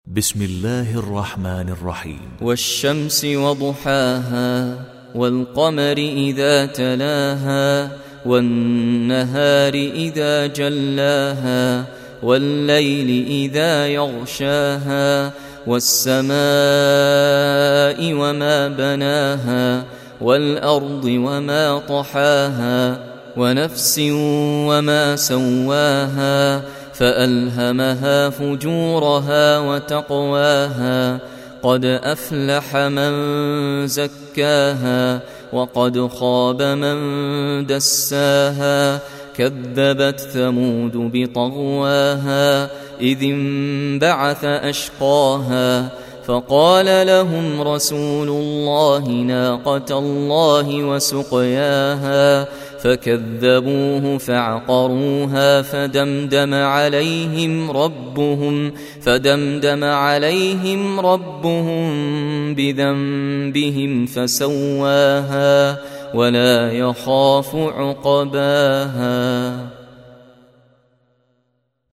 بسم الله الرحمن الرحيم. والشمس وضحاها والقمر إذا تلاها والنهار إذا جلاها والليل إذا يغشاها والسماء وما بناها والأرض وما طحاها ونفس وما سواها فألهمها فجورها وتقواها قد أفلح من زكاها وقد خاب من دساها كذبت ثمود بطغواها إذ انبعث أشقاها فقال لهم رسول الله ناقة الله وسقياها فكذبوه فعقروها فدمدم عليهم ربهم بذنبهم فسواها ولا يخاف عقباها.